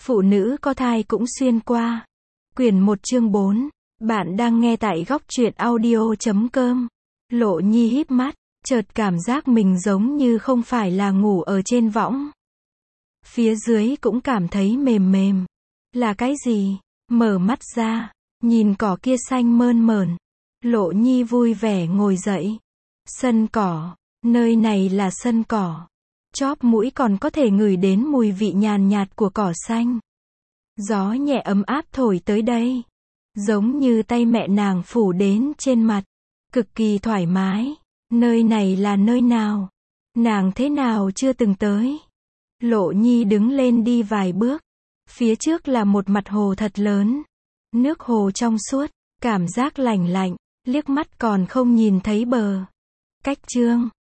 Phụ nữ có thai cũng xuyên qua. Quyển 1 chương 4. Bạn đang nghe tại góc truyện audio.com. Lộ Nhi híp mắt, chợt cảm giác mình giống như không phải là ngủ ở trên võng. Phía dưới cũng cảm thấy mềm mềm. Là cái gì? Mở mắt ra, nhìn cỏ kia xanh mơn mởn. Lộ Nhi vui vẻ ngồi dậy. Sân cỏ, nơi này là sân cỏ. Chóp mũi còn có thể ngửi đến mùi vị nhàn nhạt của cỏ xanh. Gió nhẹ ấm áp thổi tới đây, giống như tay mẹ nàng phủ đến trên mặt, cực kỳ thoải mái. Nơi này là nơi nào? Nàng thế nào chưa từng tới? Lộ Nhi đứng lên đi vài bước. Phía trước là một mặt hồ thật lớn. Nước hồ trong suốt, cảm giác lành lạnh, liếc mắt còn không nhìn thấy bờ. Cách chương